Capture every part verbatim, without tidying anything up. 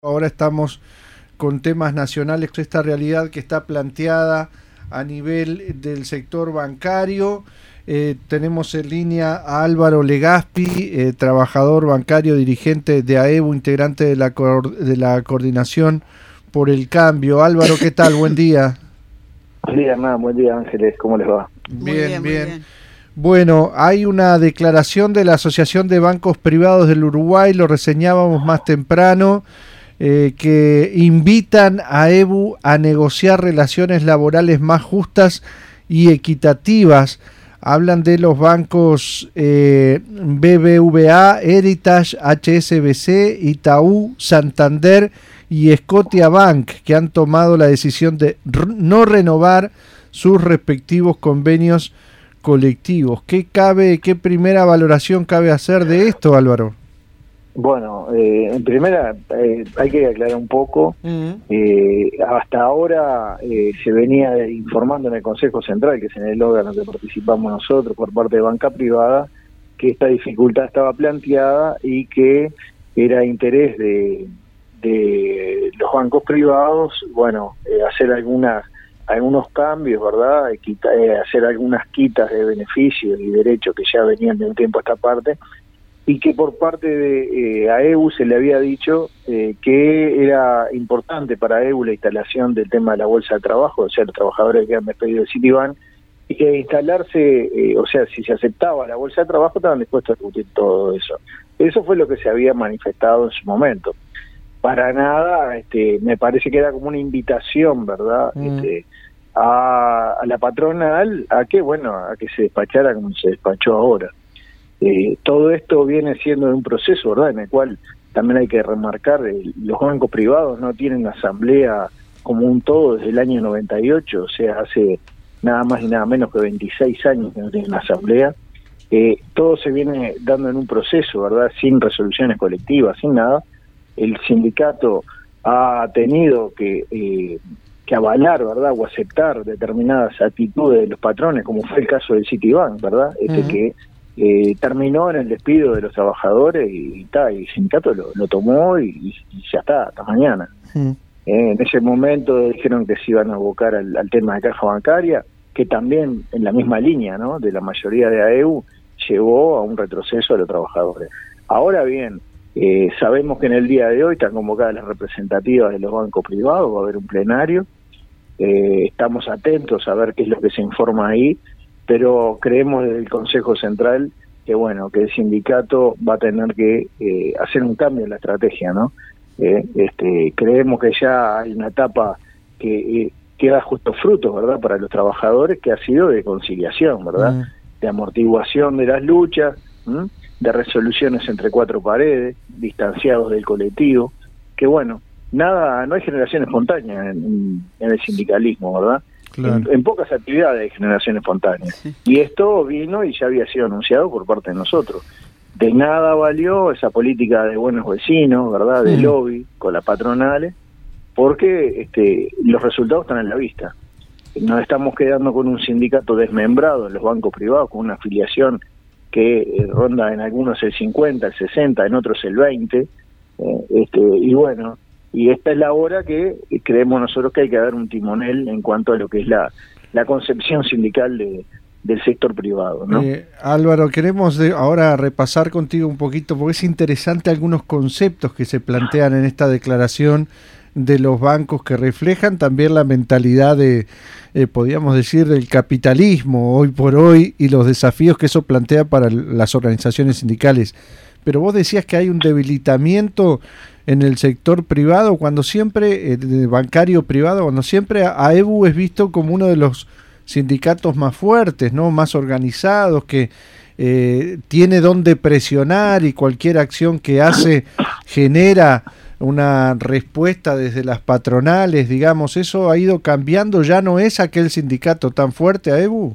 Ahora estamos con temas nacionales, esta realidad que está planteada a nivel del sector bancario. Eh, tenemos en línea a Álvaro Legaspi, eh, trabajador bancario, dirigente de AEBU, integrante de la, co de la Coordinación por el Cambio. Álvaro, ¿qué tal? Buen día. Buen día, Hernán. Buen día, Ángeles. ¿Cómo les va? Bien, bien, bien. bien. Bueno, hay una declaración de la Asociación de Bancos Privados del Uruguay, lo reseñábamos más temprano, Eh, que invitan a AEBU a negociar relaciones laborales más justas y equitativas. Hablan de los bancos eh, B B V A, Heritage, H S B C, Itaú, Santander y Scotiabank, que han tomado la decisión de no renovar sus respectivos convenios colectivos. ¿Qué cabe, qué primera valoración cabe hacer de esto, Álvaro? Bueno, eh, en primera eh, hay que aclarar un poco. Uh-huh. eh, hasta ahora eh, se venía informando en el Consejo Central, que es en el órgano que participamos nosotros por parte de banca privada, que esta dificultad estaba planteada y que era interés de, de los bancos privados, bueno, eh, hacer algunas algunos cambios, ¿verdad? Quita, eh, hacer algunas quitas de beneficios y derechos que ya venían de un tiempo a esta parte, y que por parte de eh, AEBU se le había dicho eh, que era importante para AEBU la instalación del tema de la bolsa de trabajo, o sea, los trabajadores que han despedido de Citibank, y que instalarse, eh, o sea, si se aceptaba la bolsa de trabajo, estaban dispuestos a discutir todo eso. Eso fue lo que se había manifestado en su momento. Para nada, este, me parece que era como una invitación, ¿verdad?, mm. este, a, a la patronal a que, bueno, a que se despachara como se despachó ahora. Eh, todo esto viene siendo un proceso, ¿verdad?, en el cual también hay que remarcar, eh, los bancos privados no tienen asamblea como un todo desde el año noventa y ocho, o sea, hace nada más y nada menos que veintiséis años que no tienen asamblea. Eh, todo se viene dando en un proceso, ¿verdad?, sin resoluciones colectivas, sin nada. El sindicato ha tenido que, eh, que avalar, ¿verdad?, o aceptar determinadas actitudes de los patrones, como fue el caso del Citibank, ¿verdad?, este uh-huh. que Eh, terminó en el despido de los trabajadores y, y, ta, y el sindicato lo, lo tomó y, y, y ya está, hasta mañana. Sí. Eh, en ese momento dijeron que se iban a abocar al, al tema de caja bancaria, que también en la misma línea, ¿no?, de la mayoría de AEBU, llevó a un retroceso de los trabajadores. Ahora bien, eh, sabemos que en el día de hoy están convocadas las representativas de los bancos privados, va a haber un plenario, eh, estamos atentos a ver qué es lo que se informa ahí, pero creemos desde el Consejo Central que, bueno, que el sindicato va a tener que eh, hacer un cambio en la estrategia, ¿no? Eh, este, creemos que ya hay una etapa que, eh, que da justos frutos, ¿verdad?, para los trabajadores, que ha sido de conciliación, ¿verdad?, mm. de amortiguación de las luchas, ¿m? de resoluciones entre cuatro paredes, distanciados del colectivo, que, bueno, nada, no hay generación espontánea en, en el sindicalismo, ¿verdad? Claro. En, en pocas actividades de generación espontánea. Sí. Y esto vino y ya había sido anunciado por parte de nosotros. De nada valió esa política de buenos vecinos, ¿verdad?, de sí. lobby con las patronales, porque este, los resultados están en la vista. Nos estamos quedando con un sindicato desmembrado en los bancos privados, con una afiliación que eh, ronda en algunos el cincuenta, el sesenta, en otros el veinte, eh, este, y bueno, y esta es la hora que creemos nosotros que hay que dar un timonel en cuanto a lo que es la, la concepción sindical de, del sector privado, ¿no? Eh, Álvaro, queremos de ahora repasar contigo un poquito, porque es interesante algunos conceptos que se plantean en esta declaración de los bancos, que reflejan también la mentalidad de, eh, podríamos decir, del capitalismo hoy por hoy y los desafíos que eso plantea para las organizaciones sindicales. Pero vos decías que hay un debilitamiento en el sector privado, cuando siempre, eh, bancario privado, cuando siempre AEBU es visto como uno de los sindicatos más fuertes, ¿no?, más organizados, que eh, tiene donde presionar y cualquier acción que hace genera una respuesta desde las patronales, digamos. ¿Eso ha ido cambiando? ¿Ya no es aquel sindicato tan fuerte, AEBU?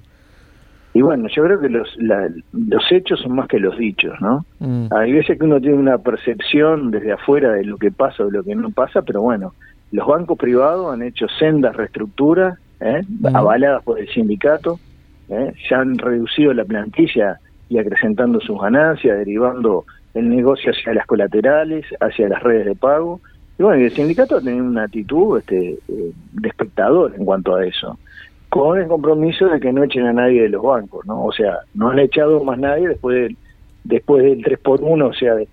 Y bueno, yo creo que los la, los hechos son más que los dichos, ¿no? Mm. Hay veces que uno tiene una percepción desde afuera de lo que pasa o de lo que no pasa, pero bueno, los bancos privados han hecho sendas reestructuras, ¿eh? mm. avaladas por el sindicato, ¿eh? ya han reducido la plantilla y acrecentando sus ganancias, derivando el negocio hacia las colaterales, hacia las redes de pago, Y bueno, el sindicato tiene una actitud este, eh, de espectador en cuanto a eso, con el compromiso de que no echen a nadie de los bancos, ¿no? O sea, no han echado más nadie después del, después del tres por uno, o sea, de,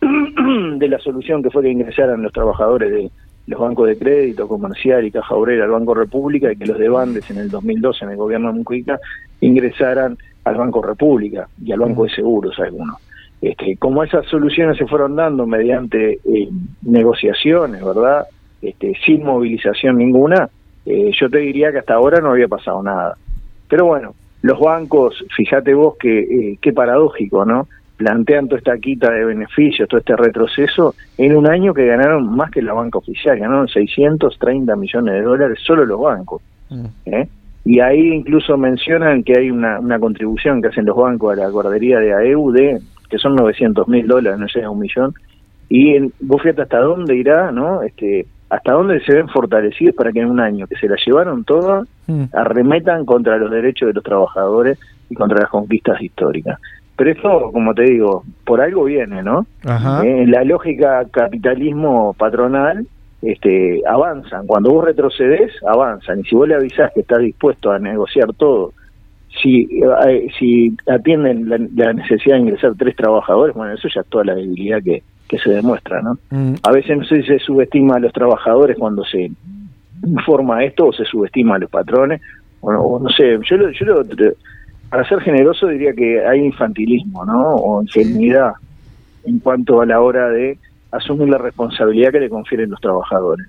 de la solución que fue que ingresaran los trabajadores de los bancos de crédito, comercial y Caja Obrera al Banco República, y que los de Bandes en el dos mil doce en el gobierno de Mujica ingresaran al Banco República y al Banco de Seguros algunos. Este, como esas soluciones se fueron dando mediante eh, negociaciones, ¿verdad? Este, sin movilización ninguna, eh, yo te diría que hasta ahora no había pasado nada. Pero bueno, los bancos, fíjate vos que eh, qué paradójico, ¿no? Plantean toda esta quita de beneficios, todo este retroceso, en un año que ganaron más que la banca oficial, ganaron seiscientos treinta millones de dólares solo los bancos. ¿eh? Y ahí incluso mencionan que hay una, una contribución que hacen los bancos a la guardería de A E U de que son novecientos mil dólares, no llega a un millón, y en, vos fíjate hasta dónde irá, ¿no? Este, hasta dónde se ven fortalecidos para que en un año que se la llevaron todas, mm. arremetan contra los derechos de los trabajadores y contra las conquistas históricas. Pero esto, como te digo, por algo viene, ¿no? Ajá. Eh, en la lógica capitalismo patronal, este, avanzan. Cuando vos retrocedes, avanzan. Y si vos le avisás que estás dispuesto a negociar todo, Si, eh, si atienden la, la necesidad de ingresar tres trabajadores, bueno, eso ya es toda la debilidad que, que se demuestra, ¿no? Mm. A veces no sé si se subestima a los trabajadores cuando se informa esto, o se subestima a los patrones, o no, o no sé, yo, lo, yo lo, para ser generoso diría que hay infantilismo, ¿no? O ingenuidad en cuanto a la hora de asumir la responsabilidad que le confieren los trabajadores.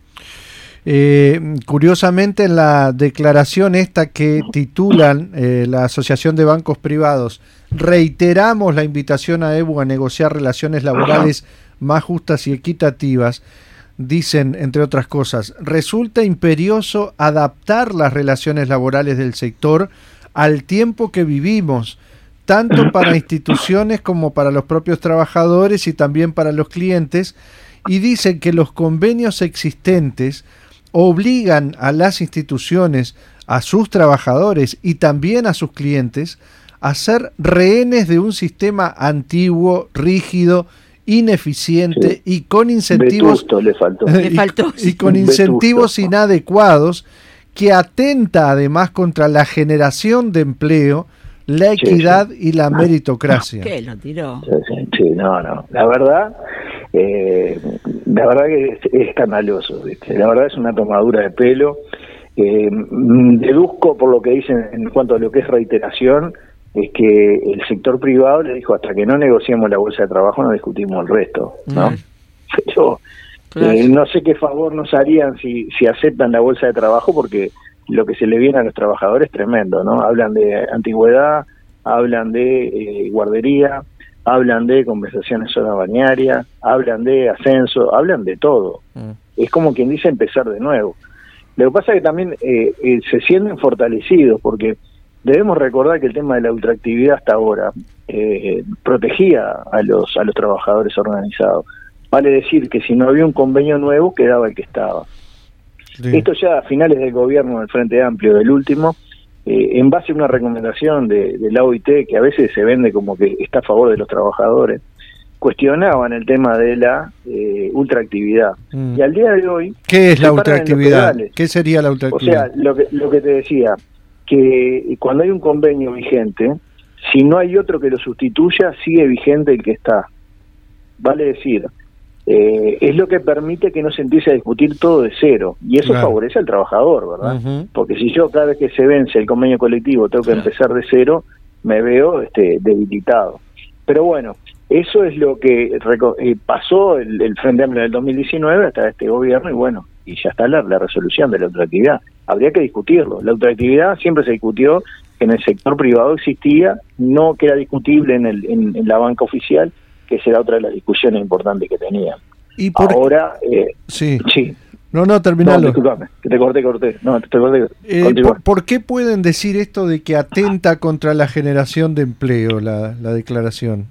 Eh, curiosamente, en la declaración esta que titulan eh, la Asociación de Bancos Privados, reiteramos la invitación a E B U a negociar relaciones laborales más justas y equitativas, dicen, entre otras cosas, resulta imperioso adaptar las relaciones laborales del sector al tiempo que vivimos, tanto para instituciones como para los propios trabajadores y también para los clientes, y dicen que los convenios existentes obligan a las instituciones, a sus trabajadores y también a sus clientes a ser rehenes de un sistema antiguo, rígido, ineficiente sí. y con incentivos Vetusto le faltó. y, le faltó, sí. y con incentivos Vetusto. inadecuados, que atenta además contra la generación de empleo, la equidad sí, sí. y la meritocracia. ¿Qué lo tiró? Sí, sí, sí, no, no. La verdad, eh, la verdad que es, es escandaloso, ¿viste? La verdad es una tomadura de pelo. Eh, deduzco por lo que dicen en cuanto a lo que es reiteración, es que el sector privado le dijo hasta que no negociemos la bolsa de trabajo no discutimos el resto, ¿no? Mm. Pero claro. eh, no sé qué favor nos harían si, si aceptan la bolsa de trabajo, porque lo que se le viene a los trabajadores es tremendo, ¿no? Hablan de antigüedad, hablan de eh, guardería, hablan de compensaciones zona bañaria, hablan de ascenso, hablan de todo. Mm. Es como quien dice empezar de nuevo. Lo que pasa es que también eh, eh, se sienten fortalecidos, porque debemos recordar que el tema de la ultraactividad hasta ahora eh, protegía a los a los trabajadores organizados. Vale decir que si no había un convenio nuevo, quedaba el que estaba. Sí. Esto ya a finales del gobierno del Frente Amplio, del último, eh, en base a una recomendación de, de la O I T, que a veces se vende como que está a favor de los trabajadores, cuestionaban el tema de la eh, ultraactividad. Mm. Y al día de hoy... ¿Qué es la ultraactividad? ¿Qué sería la ultraactividad? O sea, lo que, lo que te decía, que cuando hay un convenio vigente, si no hay otro que lo sustituya, sigue vigente el que está. Vale decir... Eh, es lo que permite que no se empiece a discutir todo de cero, y eso claro. favorece al trabajador, ¿verdad? Uh-huh. Porque si yo cada vez que se vence el convenio colectivo tengo que claro. empezar de cero, me veo este, debilitado. Pero bueno, eso es lo que reco- eh, pasó el, el Frente Amplio del dos mil diecinueve hasta este gobierno, y bueno, y ya está la, la resolución de la ultraactividad. Habría que discutirlo. La ultraactividad siempre se discutió que en el sector privado existía, no que era discutible en, el, en, en la banca oficial, que será otra de las discusiones importantes que tenían. ¿Y por Ahora, eh, sí. sí. No, no, terminalo. No, disculpame, que te corté, corté. No, te corté. Eh, ¿por, ¿Por qué pueden decir esto de que atenta contra la generación de empleo, la, la declaración?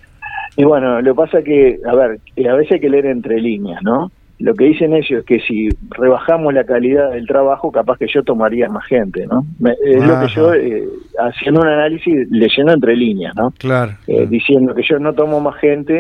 Y bueno, lo que pasa es que, a ver, a veces hay que leer entre líneas, ¿no? Lo que dicen ellos es que si rebajamos la calidad del trabajo, capaz que yo tomaría más gente, ¿no? Es Ajá. lo que yo, eh, haciendo un análisis, leyendo entre líneas, ¿no? Claro. Eh, claro. Diciendo que yo no tomo más gente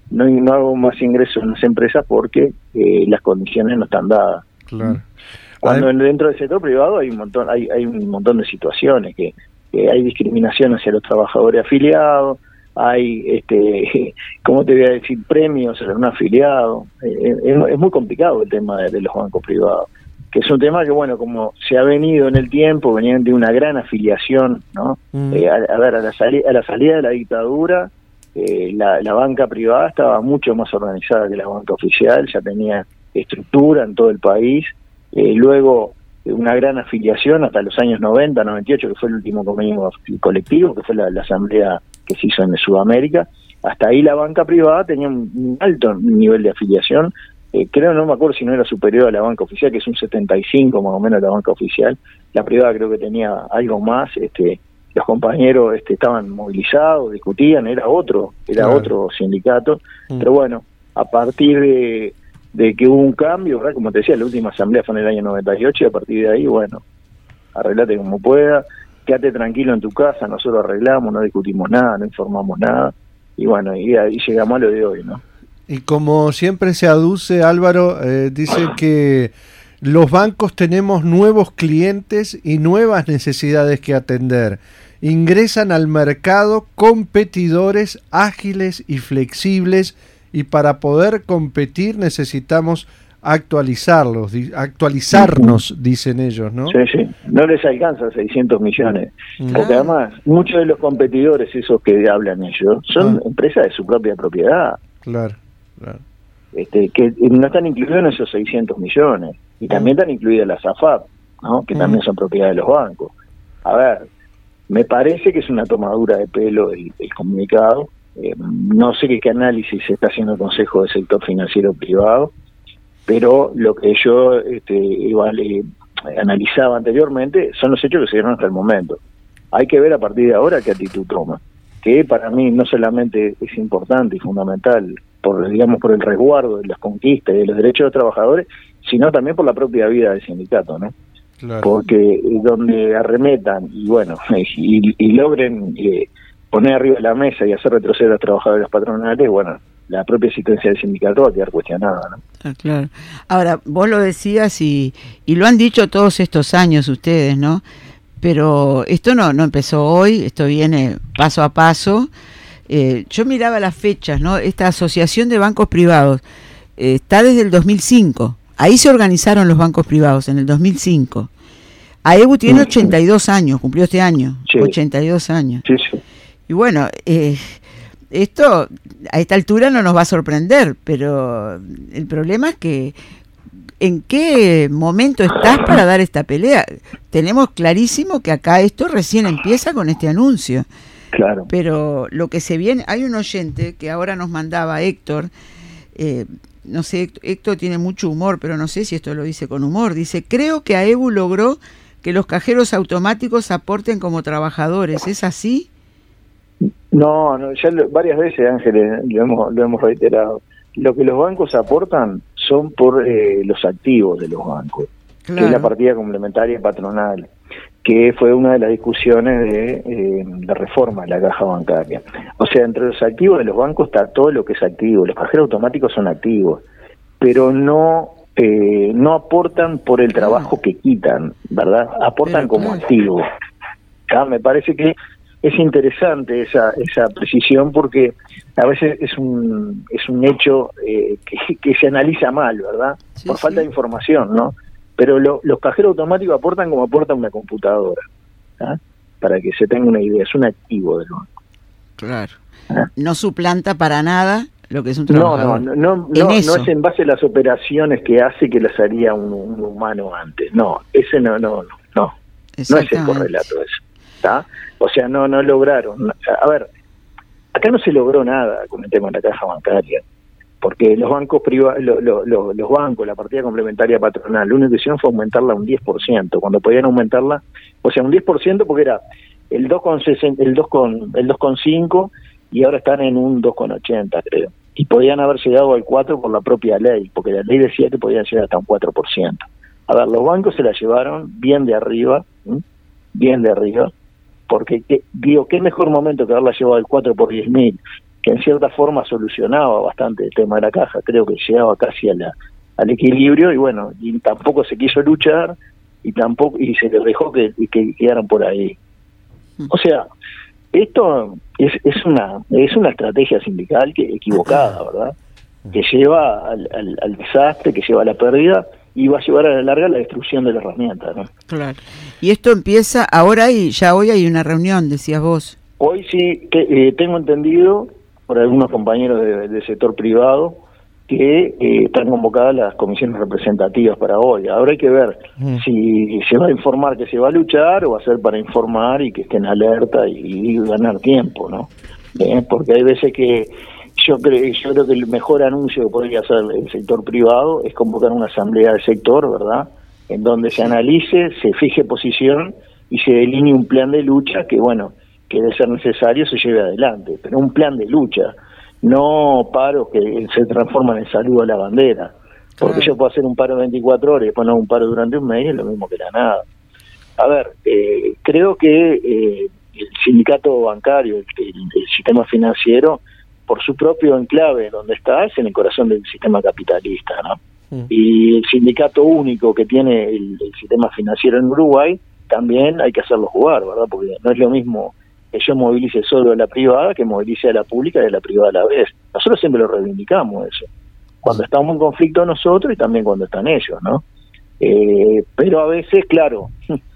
no, no hago más ingresos en las empresas porque eh, las condiciones no están dadas. Claro. Cuando dentro del sector privado hay un montón, hay, hay un montón de situaciones que, que hay discriminación hacia los trabajadores afiliados, hay, este, ¿cómo te voy a decir?, premios a los no afiliados. Eh, es, es muy complicado el tema de, de los bancos privados, que es un tema que, bueno, como se ha venido en el tiempo, venían de una gran afiliación, ¿no? Mm. Eh, a, a ver, a la, sali a la salida de la dictadura, eh, la, la banca privada estaba mucho más organizada que la banca oficial, ya tenía estructura en todo el país. Eh, luego una gran afiliación hasta los años noventa, noventa y ocho, que fue el último convenio colectivo, que fue la, la asamblea que se hizo en Sudamérica. Hasta ahí la banca privada tenía un, un alto nivel de afiliación, eh, creo, no me acuerdo si no era superior a la banca oficial, que es un setenta y cinco más o menos la banca oficial. La privada creo que tenía algo más. Este, los compañeros este, estaban movilizados, discutían, era otro, era claro. otro sindicato, mm. pero bueno, a partir de de que hubo un cambio, ¿verdad? Como te decía, la última asamblea fue en el año noventa y ocho, y a partir de ahí, bueno, arreglate como pueda, quédate tranquilo en tu casa, nosotros arreglamos, no discutimos nada, no informamos nada, y bueno, y ahí llegamos a lo de hoy, ¿no? Y como siempre se aduce, Álvaro, eh, dice que los bancos tenemos nuevos clientes y nuevas necesidades que atender. Ingresan al mercado competidores ágiles y flexibles, y para poder competir necesitamos actualizarlos, actualizarnos, uh-huh. dicen ellos, ¿no? Sí, sí, no les alcanza seiscientos millones, uh-huh. porque además muchos de los competidores, esos que hablan ellos, son uh-huh. empresas de su propia propiedad. Claro, claro. Este, que no están incluidos en esos seiscientos millones, y también uh-huh. están incluidas las A F A P, ¿no? Que uh-huh. también son propiedad de los bancos. A ver, me parece que es una tomadura de pelo el, el comunicado. Eh, no sé qué, qué análisis se está haciendo el Consejo del Sector Financiero Privado, pero lo que yo este, igual eh, analizaba anteriormente son los hechos que se dieron hasta el momento. Hay que ver a partir de ahora qué actitud toma, que para mí no solamente es importante y fundamental por, digamos, por el resguardo de las conquistas y de los derechos de los trabajadores, sino también por la propia vida del sindicato, ¿no? Claro. Porque donde arremetan y bueno y, y logren eh, poner arriba de la mesa y hacer retroceder a los trabajadores patronales, bueno, la propia existencia del sindicato va a quedar cuestionada, ¿no? Ah, claro. Ahora, vos lo decías y, y lo han dicho todos estos años ustedes, ¿no? Pero esto no, no empezó hoy, esto viene paso a paso. Eh, yo miraba las fechas, ¿no? Esta asociación de bancos privados eh, está desde el dos mil cinco. Ahí se organizaron los bancos privados, en el dos mil cinco. AEBU tiene ochenta y dos años, cumplió este año, sí. ochenta y dos años. Sí, sí. Y bueno, eh, esto a esta altura no nos va a sorprender, pero el problema es que ¿en qué momento estás para dar esta pelea? Tenemos clarísimo que acá esto recién empieza con este anuncio. Claro. Pero lo que se viene, hay un oyente que ahora nos mandaba, Héctor, eh, no sé, Héctor tiene mucho humor, pero no sé si esto lo dice con humor, dice, creo que AEBU logró que los cajeros automáticos aporten como trabajadores, ¿es así? No, no, ya lo, varias veces, Ángeles, lo hemos, lo hemos reiterado. Lo que los bancos aportan son por eh, los activos de los bancos, claro. que es la partida complementaria patronal, que fue una de las discusiones de eh, la reforma de la caja bancaria. O sea, entre los activos de los bancos está todo lo que es activo. Los cajeros automáticos son activos, pero no eh, no aportan por el trabajo que quitan, ¿verdad? Aportan pero, como claro. activos. ¿Ah? Me parece que es interesante esa esa precisión porque a veces es un es un hecho eh, que, que se analiza mal, ¿verdad? Sí, por falta sí. de información, ¿no? Pero lo, los cajeros automáticos aportan como aporta una computadora, ¿ah? Para que se tenga una idea, es un activo del banco. Claro. ¿Ah? No suplanta para nada lo que es un trabajador. No, no, no, no, no, no es en base a las operaciones que hace que las haría un, un humano antes. No, ese no, no, no, no. No es el correlato eso. ¿Tá? O sea, no no lograron. A ver, acá no se logró nada con el tema de la caja bancaria, porque los bancos privados, lo, lo, lo, los bancos, la partida complementaria patronal, lo único que hicieron fue aumentarla un diez por ciento, cuando podían aumentarla, o sea, un diez por ciento porque era el dos coma sesenta, el dos con el dos coma cinco y ahora están en un dos coma ochenta, creo. Y podían haber llegado al cuatro por la propia ley, porque la ley decía que podían llegar hasta un cuatro por ciento. A ver, los bancos se la llevaron bien de arriba, ¿sí? bien de arriba, porque, ¿qué, digo, qué mejor momento que haberla llevado al cuatro por diez mil que en cierta forma solucionaba bastante el tema de la caja, creo que llegaba casi a la, al equilibrio, y bueno, y tampoco se quiso luchar, y tampoco y se les dejó que, que quedaran por ahí. O sea, esto es, es una es una estrategia sindical que equivocada, ¿verdad? Que lleva al, al, al desastre, que lleva a la pérdida, y va a llevar a la larga la destrucción de la herramienta, ¿no? Claro. Y esto empieza ahora, y ya hoy hay una reunión, decías vos. Hoy sí, que, eh, tengo entendido por algunos compañeros de, del sector privado que eh, están convocadas las comisiones representativas para hoy. Ahora hay que ver mm. si se va a informar que se va a luchar, o va a ser para informar y que estén alerta y, y ganar tiempo, ¿no? Eh, porque hay veces que Yo creo, yo creo que el mejor anuncio que podría hacer el sector privado es convocar una asamblea del sector, ¿verdad? En donde se analice, se fije posición y se delinee un plan de lucha que, bueno, que de ser necesario se lleve adelante. Pero un plan de lucha, no paros que se transforman en saludo a la bandera. Porque claro, yo puedo hacer un paro de veinticuatro horas y después no un paro durante un mes, y es lo mismo que la nada. A ver, eh, creo que eh, el sindicato bancario, el, el, el sistema financiero, por su propio enclave donde está, es en el corazón del sistema capitalista, ¿no? Mm. Y el sindicato único que tiene el, el sistema financiero en Uruguay, también hay que hacerlo jugar, ¿verdad? Porque no es lo mismo que yo movilice solo a la privada que movilice a la pública y a la privada a la vez. Nosotros siempre lo reivindicamos eso, cuando estamos en conflicto nosotros y también cuando están ellos, ¿no? Eh, pero a veces, claro,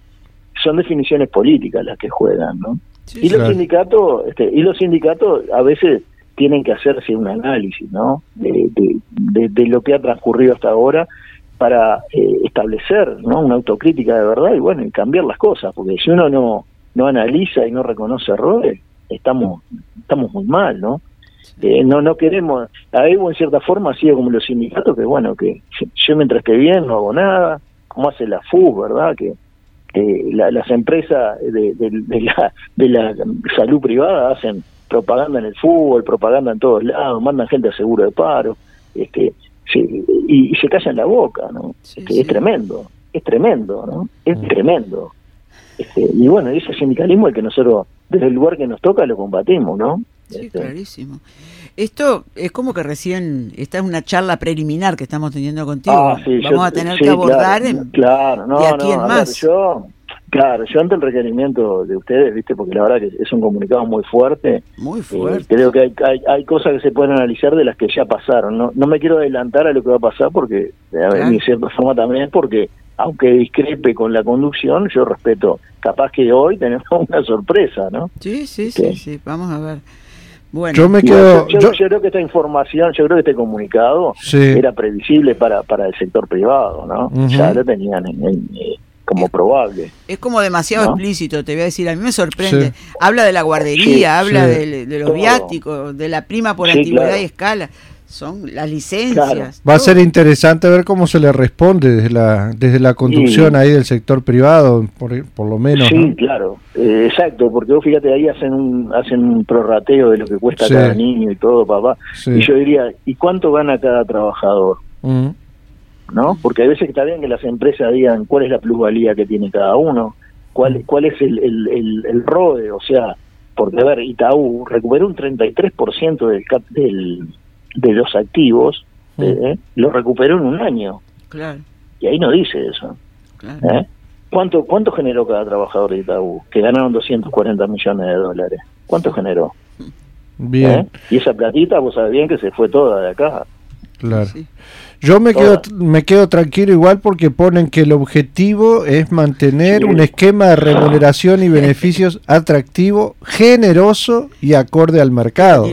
son definiciones políticas las que juegan, ¿no? Sí, y los claro. sindicatos, este, y los sindicatos a veces tienen que hacerse un análisis, ¿no? De, de, de, de lo que ha transcurrido hasta ahora, para eh, establecer, ¿no?, una autocrítica de verdad y bueno, y cambiar las cosas, porque si uno no no analiza y no reconoce errores, estamos estamos muy mal, ¿no? Eh, no no queremos, a Evo en cierta forma ha sido como los sindicatos, que bueno, que yo mientras esté bien no hago nada, como hace la F U, ¿verdad? Que eh, la, las empresas de, de, de la de la salud privada hacen propaganda en el fútbol, propaganda en todos lados, mandan gente a seguro de paro, este, se, y, y se callan la boca, ¿no? Sí, este, sí. Es tremendo, es tremendo, ¿no? Es mm. tremendo. Este, y bueno, ese sindicalismo el que nosotros, desde el lugar que nos toca, lo combatimos, ¿no? Sí, este. clarísimo. Esto es como que recién, esta es una charla preliminar que estamos teniendo contigo. Ah, sí, Vamos yo, a tener sí, que abordar claro, en, claro, no, de aquí no, en a más. Ver, yo... Claro, yo ante el requerimiento de ustedes, viste, porque la verdad que es un comunicado muy fuerte. Muy fuerte. Eh, creo que hay, hay hay cosas que se pueden analizar de las que ya pasaron. No no me quiero adelantar a lo que va a pasar, porque, claro, en cierta forma también, porque aunque discrepe con la conducción, yo respeto. Capaz que hoy tenemos una sorpresa, ¿no? Sí, sí, ¿Qué? sí, sí. Vamos a ver. Bueno, yo me quedo. Yo, yo, yo creo que esta información, yo creo que este comunicado sí. era previsible para para el sector privado, ¿no? Uh-huh. Ya lo tenían en, en como probable. Es como demasiado, ¿no?, explícito, te voy a decir, a mí me sorprende. Sí. Habla de la guardería, sí, habla sí. de, de los todo. viáticos, de la prima por sí, antigüedad claro. y escala. Son las licencias. Claro. Va a ser interesante ver cómo se le responde desde la desde la conducción sí. ahí del sector privado, por, por lo menos. Sí, ¿no? claro, eh, exacto, porque vos fíjate, ahí hacen un hacen un prorrateo de lo que cuesta sí. cada niño y todo, papá. Sí. Y yo diría, ¿y cuánto gana cada trabajador? Uh-huh. ¿No? Porque hay veces que está bien que las empresas digan cuál es la plusvalía que tiene cada uno, cuál cuál es el el, el, el ROE, o sea, porque a ver, Itaú recuperó un treinta y tres por ciento del, cap, del de los activos, mm. eh, lo recuperó en un año. Claro. Y ahí no dice eso. Claro. ¿Eh? ¿Cuánto cuánto generó cada trabajador de Itaú? Que ganaron doscientos cuarenta millones de dólares. ¿Cuánto generó? Bien. ¿Eh? Y esa platita, vos sabés bien que se fue toda de acá. Claro. Sí. Yo me quedo, me quedo tranquilo igual, porque ponen que el objetivo es mantener sí. un esquema de remuneración y beneficios atractivo, generoso y acorde al mercado.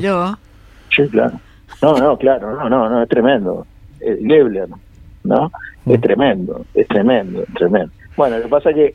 Sí, claro. No, no, claro, no, no, no, es tremendo. Es Lebler, ¿no? Mm. Es tremendo, es tremendo, es tremendo. Bueno, lo que pasa es que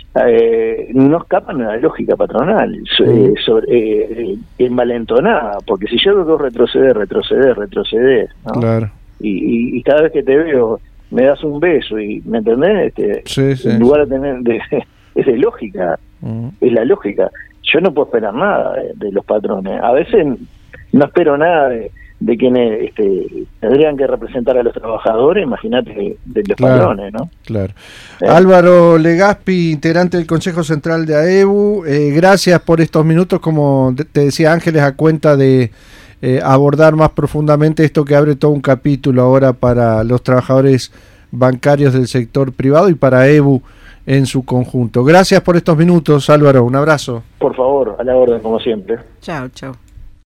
eh, no escapan a la lógica patronal, eh, sobre, eh, envalentonada, porque si yo veo retroceder, retroceder, retroceder, ¿no? Claro. Y, y, y cada vez que te veo me das un beso, y ¿me entendés? Este, sí, sí, en lugar sí. de tener de, es de lógica, mm. es la lógica. Yo no puedo esperar nada de, de los patrones. A veces no espero nada de, de quienes este, tendrían que representar a los trabajadores, imagínate, de, de los claro, patrones, ¿no? Claro. ¿Eh? Álvaro Legaspi, integrante del Consejo Central de AEBU, eh, gracias por estos minutos, como te decía Ángeles, a cuenta de eh, abordar más profundamente esto que abre todo un capítulo ahora para los trabajadores bancarios del sector privado y para E B U en su conjunto. Gracias por estos minutos, Álvaro, un abrazo. Por favor, a la orden como siempre. Chao, chao.